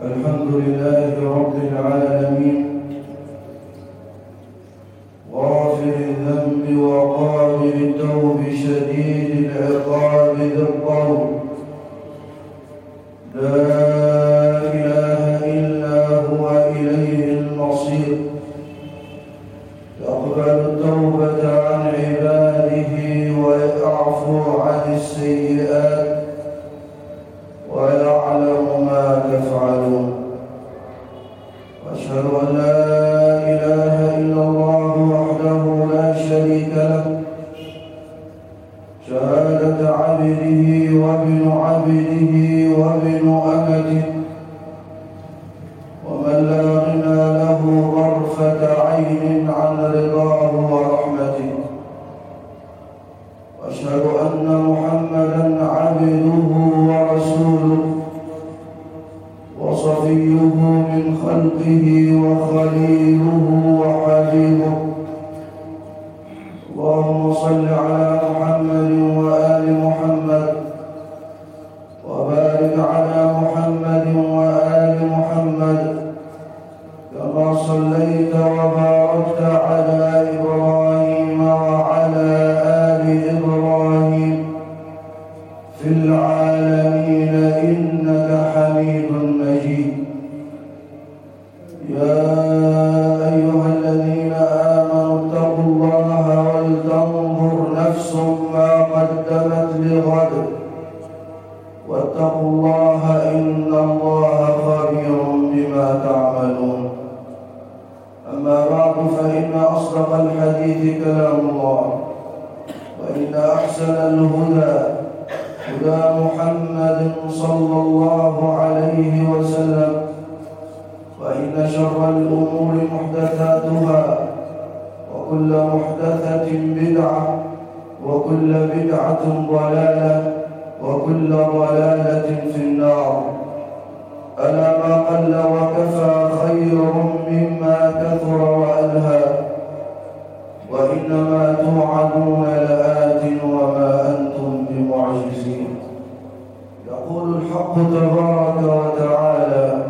الحمد لله رب العالمين، غافر الذنب وقابل التوب شديد العقاب ذي الطول، لا إله إلا هو إليه المصير، يقبل التوبة عن عباده ويعفو عن السيئات ويعلم ما تفعلون. وأشهد أن لا إله إلا الله وحده لا شريك له، شهادة عبده وابن عبده وابن أمته، ومن لا غنى له طرفة عين عن رضاه ورحمته. وأشهد أن محمدًا عبده ورسوله وصفيه من خلقه وخليله وحبيبه. اللهم صل على محمد وآل محمد، وبارك على محمد وآل محمد، كما صليت وباركت على إبراهيم وعلى آل إبراهيم في العالمين إنك حميد مجيد. يا أيها الذين آمنوا اتقوا الله ولتنظر نفس ما قدمت لغد، واتقوا الله إن الله خبير بما تعملون. أما بعد، فإن أصدق الحديث كلام الله، وإن أحسن الهدى هدى محمد صلى الله عليه وسلم، وإن شر الأمور محدثاتها، وكل محدثة بدعة، وكل بدعة ضلالة، وكل ضلالة في النار. ألا ما قل وكفى خير مما كثر وألهى، وإنما توعدون لآت وما أنتم بمعجزين. يقول الحق تبارك وتعالى: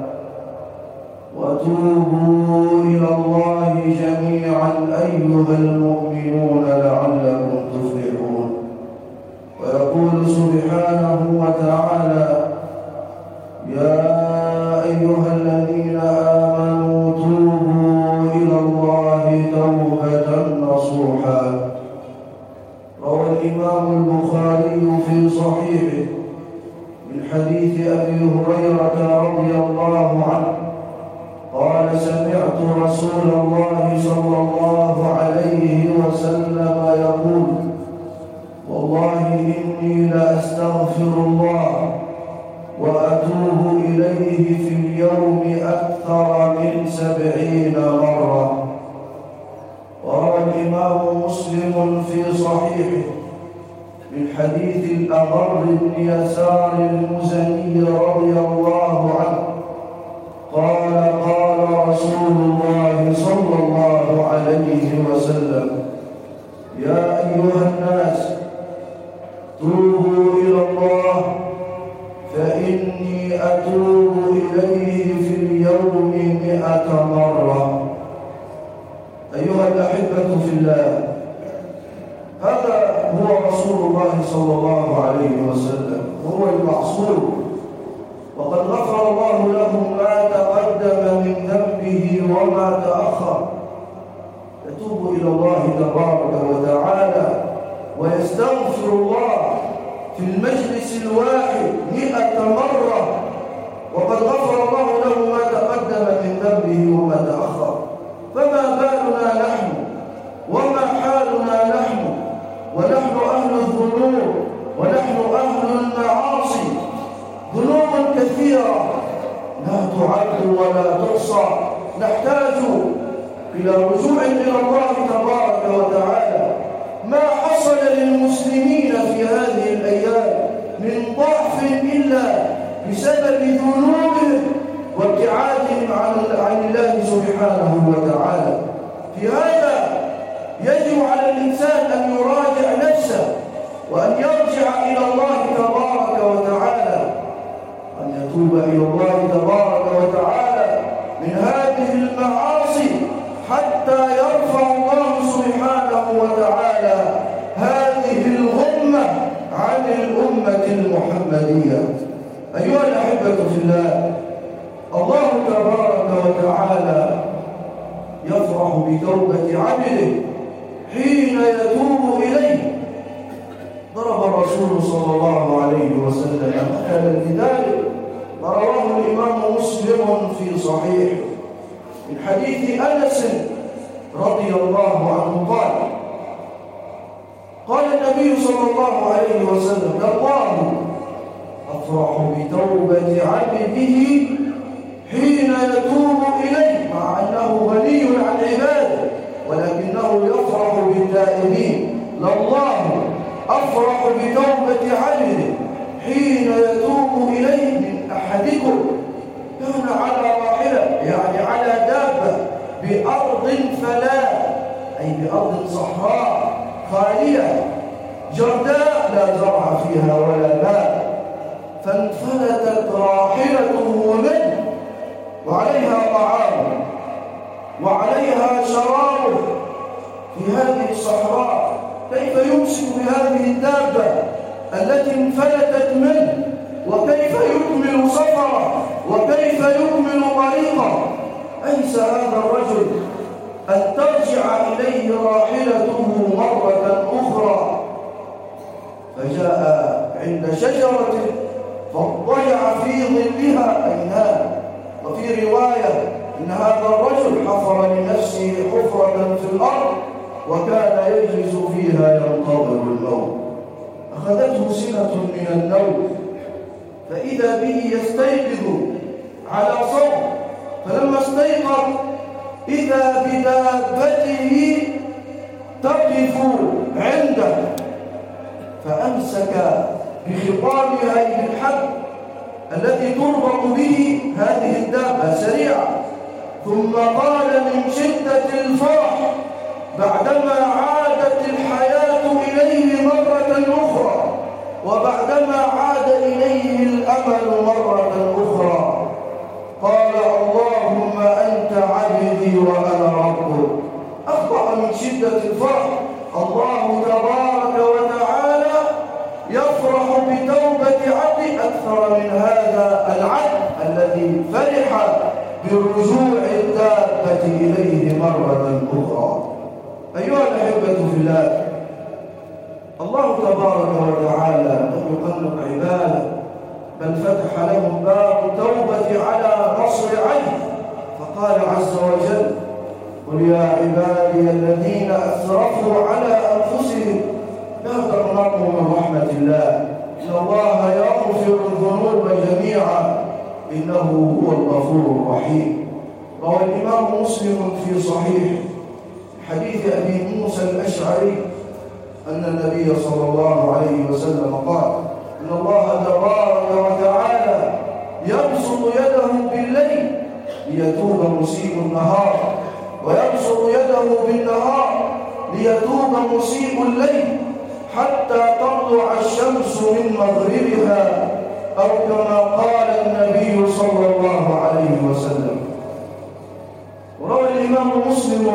وتوبوا إلى الله جميعا أيها المؤمنون لعلكم تفلحون. ويقول سبحانه وتعالى: يا أيها الذين آمنوا توبوا إلى الله توبة نصوحا. روى الإمام البخاري في صحيحه من حديث أبي هريرة رضي الله عنه قال: سمعت رسول الله صلى الله عليه وسلم يقول: والله إني لأستغفر الله وأتوب إليه في اليوم أكثر من 70 مرة. وروى الإمام مسلم في صحيحه من حديث الأغر بن يسار المزني رضي الله عنه قال: قال رسول الله صلى الله عليه وسلم: يا أيها الناس توبوا إلى الله، فإني أتوب إليه في اليوم 100 مرة. أيها الأحبة في الله، هذا هو رسول الله صلى الله عليه وسلم، هو المعصوم، وقد غفر الله له ما تقدم من ذنبه وما تأخر. يتوب إلى الله تبارك وتعالى ويستغفر الله في المجلس الواحد 100 مرة، وقد غفر الله له ما تقدم من ذنبه وما تأخر. فما بالنا نحن وما حالنا نحن، ونحن أهل الذنوب ونحن أهل المعاصي، ذنوب كثيرة لا تعد ولا تحصى. نحتاج إلى رجوع إلى الله تبارك وتعالى. ما حصل للمسلمين في هذه الأيام من ضعف إلا بسبب ذنوبهم وابتعادهم عن الله سبحانه وتعالى. في هذا يجب على الإنسان أن يراجع نفسه وأن يرجع إلى الله تبارك وتعالى، أن يتوب إلى الله تبارك وتعالى من هذه المعاصي حتى يرفع الله سبحانه وتعالى هذه الغمة عن الأمة المحمدية. أيها الأحبة في الله، الله تبارك وتعالى يفرح بتوبة عبده حين يتوب إليه. ضرب الرسول صلى الله عليه وسلم مثلا لذلك ما رواه الإمام مسلم في صحيحه من حديث أنس رضي الله عنه قال النبي صلى الله عليه وسلم: الله أفرح بتوبة عبده حين يتوب إليه، مع أنه غني عن عباده ولكنه يفرح بالتائبين. لله أفرح بتوبة عبده حين يتوب إليه من أحدكم كان على راحلة، يعني على دابة، بأرض فلاة، أي بأرض صحراء خالية جرداء لا زرع فيها ولا ماء، فانفلتت راحلته منه وعليها طعامه وعليها شرابه في هذه الصحراء. كيف يمسك بهذه الدابة التي انفلتت منه؟ وكيف يكمل سفره؟ وكيف يكمل طريقه؟ أيس هذا الرجل أن ترجع إليه راحلته مرة أخرى، فجاء عند شجرة فاضطجع في ظلها أي نام. وفي رواية إن هذا الرجل حفر لنفسه حفرة في الأرض وكان يجلس فيها ينتظر الموت. أخذته سنة من النوم فإذا به يستيقظ على صوت، فلما استيقظ إذا بدابته تقف عنده، فأمسك بخطامها أي بالحبل التي تربط به هذه الدابة سريعا، ثم قال من شدة الفرح بعدما عادت الحياة إليه مرة أخرى وبعدما عاد إليه الأمل مرة أخرى، قال: اللهم أنت عبدي وأنا ربك. أخطأ من شدة الفرح. الله تبارك وتعالى يفرح بتوبة عبده أكثر من هذا العبد الذي فرح برجوع الدابة إليه مرة أخرى. أيها الأحبة في الله، الله تبارك وتعالى لم يقلق عباده، بل فتح لهم باب التوبة على نصر عبده، فقال عز وجل: قل يا عبادي الذين أسرفوا على أنفسهم لا تقنطوا من رحمة الله إن الله يغفر الذنوب جميعا إنه هو الغفور الرحيم. روى الإمام مسلم في صحيح حديث أبي موسى الأشعري أن النبي صلى الله عليه وسلم قال: إن الله تبارك وتعالى يبسط يده بالليل ليتوب مسيء النهار، ويبسط يده بالنهار ليتوب مسيء الليل، حتى تطلع الشمس من مغربها، أو كما قال النبي صلى الله عليه وسلم. وروى الإمام مسلم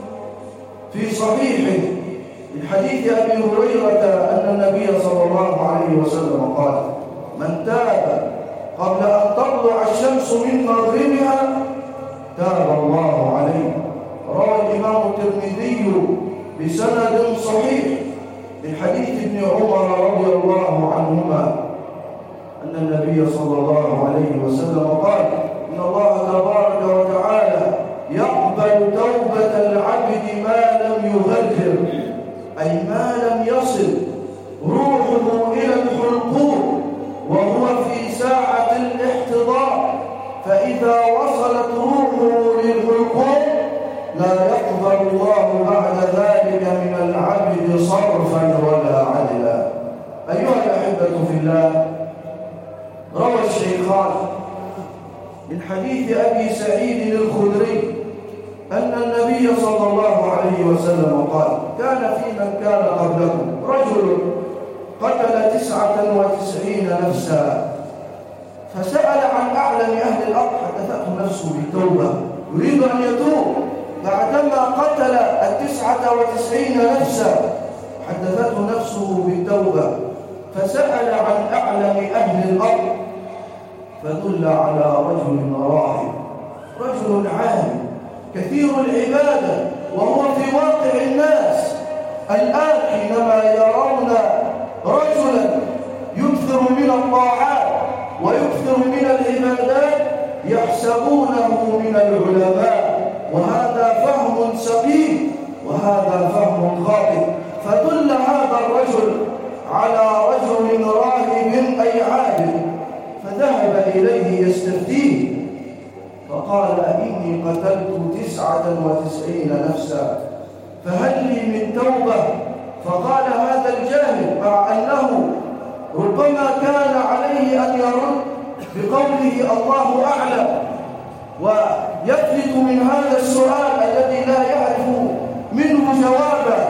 في صحيحه من حديث أبي هريرة أن النبي صلى الله عليه وسلم قال: من تاب قبل أن تطلع الشمس من مغربها تاب الله عليه. روى الإمام الترمذي بسند صحيح من حديث ابن عمر رضي الله عنهما أن النبي صلى الله عليه وسلم قال: إن الله تبارك وتعالى يقبل توبة العبد ما لم يغرر، أي ما لم يصل روحه إلى الحلقوم وهو في ساعة الاحتضار، فإذا وصلت روحه للحلقوم لا يقبل الله بعد ذلك من العبد صرفا ولا عدلا. أيها الأحبة في الله، روى الشيخان من حديث أبي سعيد الخدري أن النبي صلى الله عليه وسلم قال: كان في من كان قبلكم رجل قتل 99 نفسا، فسأل عن أعلم أهل الأرض، حدثته نفسه بالتوبة، يريد أن يتوب بعدما قتل 99 نفسا، حدثته نفسه بالتوبة، فسأل عن أعلم أهل الأرض فدل على رجل راهب، رجل عالم كثير العبادة، وهو في واقع الناس الآن حينما يرون رجلا يكثر من الطاعات ويكثر من العبادات يحسبونه من العلماء، وهذا فهم سقيم وهذا فهم خاطئ. فدل هذا الرجل على رجل راهب أي عالم، فذهب إليه يستفتيه فقال إني قتلت 99 نفسا فهل لي من توبة؟ فقال هذا الجاهل مع أنه ربما كان عليه أن يرد بقوله الله أعلم ويفلت من هذا السؤال الذي لا يعرف منه جوابا،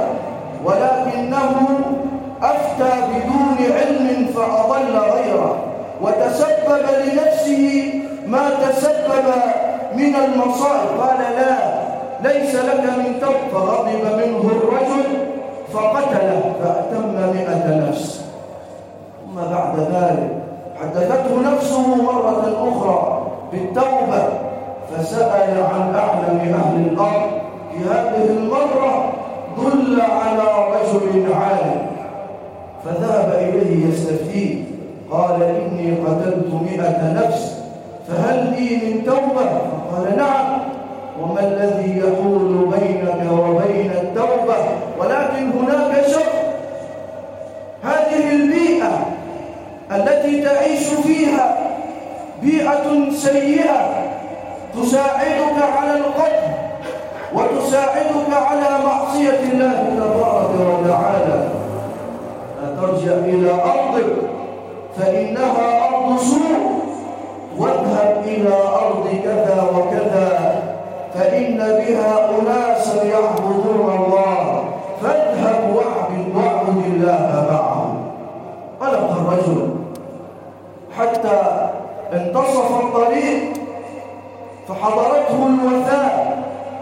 ولكنه أفتى بدون علم فأضل غيره وتسبب لنفسه ما تسبب من المصائب. قال لا ليس لك من توبة، فغضب منه الرجل فقتله فأتم 100 نفس. ثم بعد ذلك حدثته نفسه مرة أخرى بالتوبة، فسأل عن أعلم أهل الأرض، في هذه المرة دل على رجل عالم، فذهب إليه يستفتيه قال إني قتلت 100 نفس فهل لي من توبة؟ فقال نعم، وما الذي يحول بينك وبين التوبة؟ ولكن هناك شرط، هذه البيئة التي تعيش فيها بيئة سيئة تساعدك على القتل وتساعدك على معصية الله تبارك وتعالى. لا ترجع إلى أرضك فإنها أرض سوء، واذهب إلى أرض كذا وكذا فإن بها أناسا يعبدون الله فاذهب واعبد الله معهم. قلق الرجل حتى انتصف الطريق فحضرته الوفاة،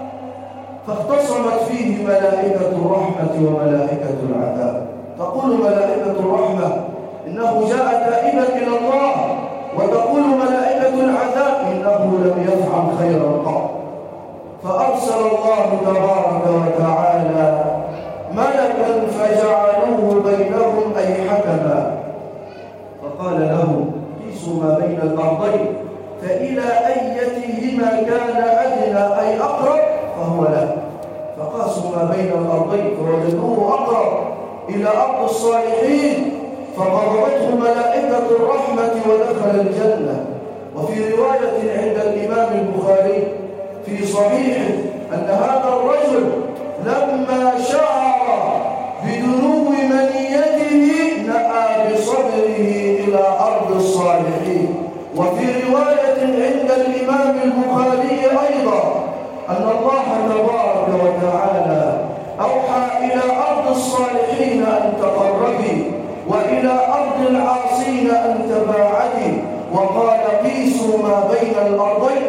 فاختصمت فيه ملائكة الرحمة وملائكة العذاب. تقول ملائكة الرحمة إنه جاء تائبا إلى الله، وتقول ملائكة العذاب إنه لم يفعل خيرا قط. فأرسل الله تبارك وتعالى ملكا فجعلوه بينهم أي حكما، فقال له قيسوا ما بين الأرضين فإلى أيتهما كان أدنى أي أقرب فهو له. فقاسوا ما بين الأرضين فوجدوه أقرب إلى أرض الصالحين، فقربته ملائكة الرحمة ودخل الجنة. وفي رواية عند الإمام البخاري في صحيحه أن هذا الرجل لما شعر بدنو منيته نأى بصدره إلى أرض الصالحين. وفي رواية عند الإمام البخاري أيضا أن الله تبارك وتعالى أوحى إلى أرض الصالحين أن تقربي وإلى أرض العاصين أن تباعدي، وقال قيسوا ما بين الأرضين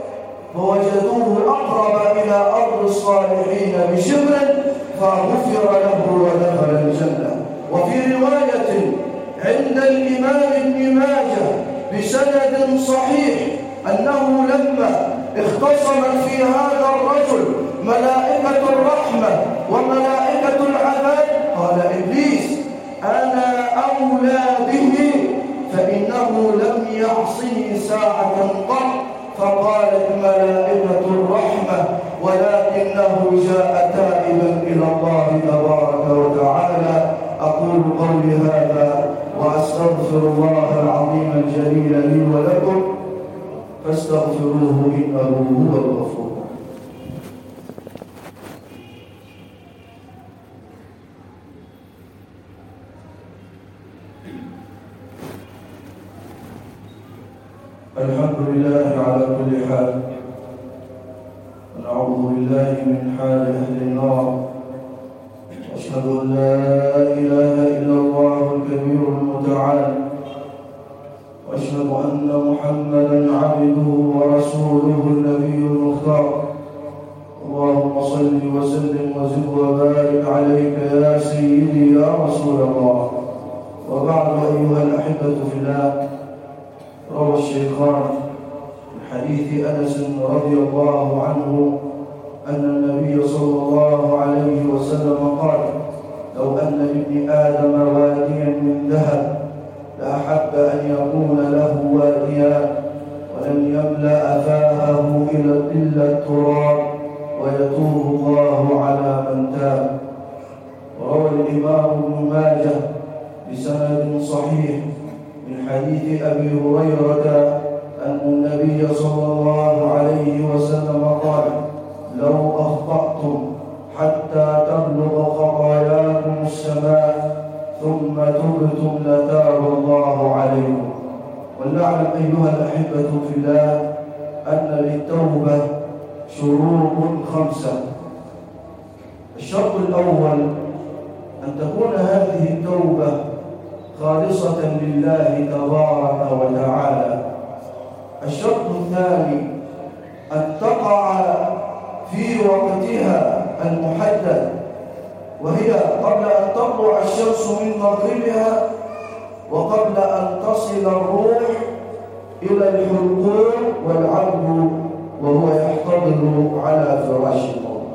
فوجدوه أقرب إلى أرض الصالحين بشبر فغفر له ودخل الجنة. وفي رواية عند الإمام ابن ماجه بسند صحيح أنه لما اختصمت في هذا الرجل ملائكة الرحمة وملائكة العذاب قال إبليس أنا أولى به فإنه لم يعصني ساعة قط. فقالت ملائكة الرحمة ولكنه جاء تائبا إلى الله تبارك وتعالى. أقول قولي هذا وأستغفر الله العظيم الجليل لي ولكم فاستغفروه إنه هو الغفور. الحمد لله على كل حال، ونعوذ بالله من حال أهل النار، وأشهد أن لا إله إلا الله الكبير المتعال، وأشهد أن محمدًا عبده ورسوله النبي المختار. اللهم صل وسلم وزد وبارك عليك يا سيدي يا رسول الله. وبعد، أيها الأحبة في الله، روى الشيخان من حديث أنس رضي الله عنه أن النبي صلى الله عليه وسلم قال: لو أن لابن آدم واديا من ذهب لأحب أن يكون له واديان ولن يملأ فاهه إلا التراب ويتوب الله على من تاب. وروى الإمام ابن ماجه بسند صحيح من حديث أبي هريرة أن النبي صلى الله عليه وسلم قال: لو أخطأتم حتى تبلغ خطاياكم السماء ثم تبتم لتاب الله عليكم. ولنعلم أيها الأحبة في الله أن للتوبة شروط 5. الشرط الأول أن تكون هذه التوبة خالصة لله تبارك وتعالى. الشرط الثاني أن تقع في وقتها المحدد، وهي قبل أن تطلع الشمس من مغربها وقبل أن تصل الروح إلى الحلقوم والعبد وهو يحتضر على فراش الموت.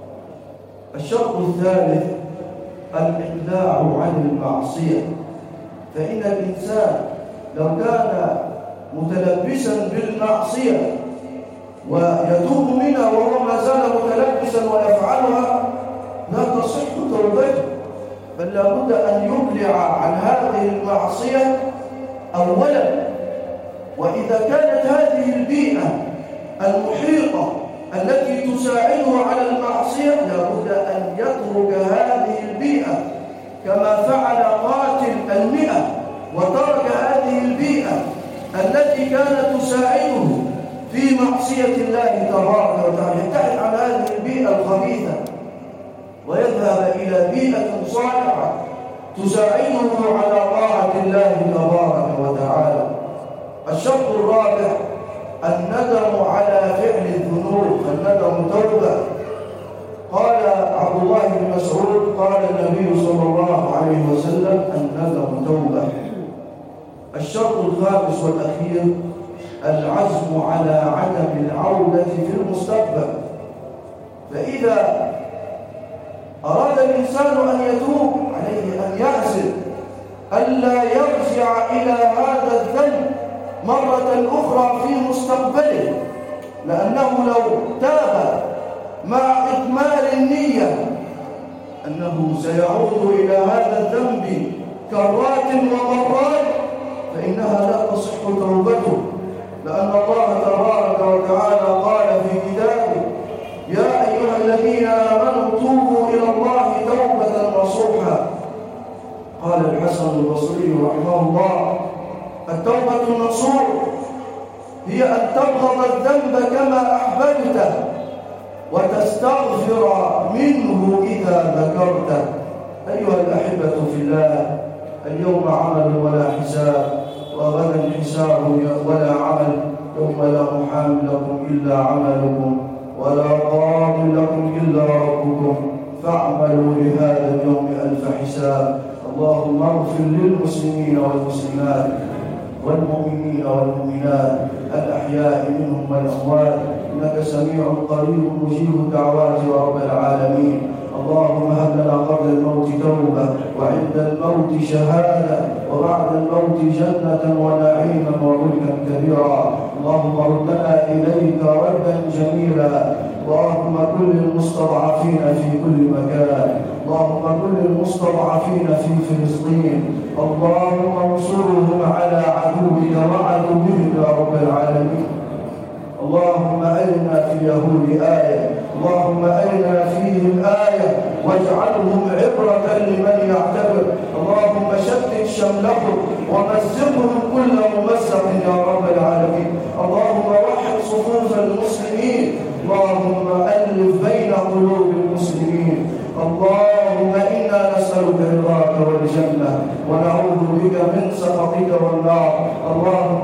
الشرط الثالث الإقلاع عن المعصية، فإن الإنسان لو كان متلبسا بالمعصية ويتوب منها وهو ما زال متلبسا ويفعلها لا تصح توبته، بل لابد أن يقلع عن هذه المعصية أولا. وإذا كانت هذه البيئة المحيطة التي تساعده على المعصية لابد أن يترك هذه البيئة، كما فعل قاتل 100 وترك هذه البيئة التي كانت تساعده في معصية الله تبارك وتعالى، يبتعد عن هذه البيئة الخبيثة ويذهب إلى بيئة صالحة تساعده على طاعة الله تبارك وتعالى. الشرط الرابع الندم على فعل الذنوب، الندم توبة. قال عبد الله بن مسعود قال النبي صلى الله عليه وسلم: الندم توبة. الشرط الخامس والأخير العزم على عدم العودة في المستقبل. فإذا أراد الإنسان أن يتوب عليه أن يعزم ألا يرجع إلى هذا الذنب مرة أخرى في مستقبله، لأنه لو تاب مع إكمال النية أنه سيعود إلى هذا الذنب كرات ومرات فإنها لا تصح توبته، لأن الله تبارك وتعالى قال في كتابه: يا أيها الذين آمنوا توبوا إلى الله توبة نصوحا. قال الحسن البصري رحمه الله: التوبة النصوح هي أن تبغض الذنب كما أحببته وتستغفر منه إذا ذكرته. أيها الأحبة في الله، اليوم عمل ولا حساب، وغدا حساب ولا عمل. يوم لا محام لكم إلا عملكم ولا قاض لكم إلا ربكم، فاعملوا لهذا اليوم 1000 حساب. اللهم اغفر للمسلمين والمسلمات والمؤمنين والمؤمنات الأحياء منهم والأموات، إنك سميع قريب مجيب الدعوات يا رب العالمين. اللهم هب لنا قبل الموت توبة وعند الموت شهادة وبعد الموت جنة ونعيما وملكا كبيرا. اللهم ردنا إليك ردا جميلا. اللهم كل المستضعفين في كل مكان، اللهم كل المستضعفين في فلسطين، اللهم انصرهم على عدوك وعدوهم يا رب العالمين. اللهم أرنا في اليهود آية، اللهم أرنا فيهم آية واجعلهم عبرة لمن يعتبر. اللهم شتت شملهم ومزقهم كل ممزق يا رب العالمين. اللهم وحد صفوف المسلمين، اللهم ألف بين قلوب المسلمين. اللهم إنا نسألك رضاك والجنة ونعوذ بك من سخطك والنار. اللهم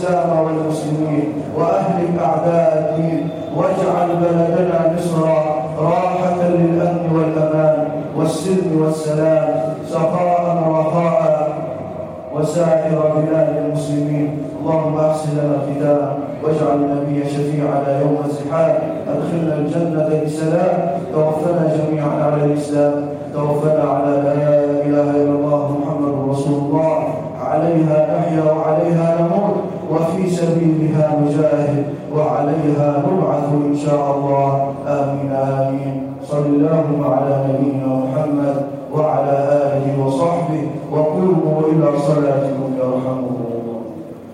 الإسلام والمسلمين وأهلك أعداء الدين، واجعل بلدنا مصر راحة للأمن والأمان والسلم والسلام، سخاء رخاء وسائر بلاد المسلمين. اللهم احسن لنا الختام، واجعل النبي شفيعنا يوم الزحام، ادخلنا الجنة بسلام، توفنا جميعا على الإسلام، توفنا على لا إله إلا الله محمد رسول الله، عليها نحيا وعليها نموت، وفي سبيلها نجاهد وعليها نبعث إن شاء الله. آمين آمين. صل اللهم على نبينا محمد وعلى آله وصحبه، وقوموا إلى صلاتكم يرحمكم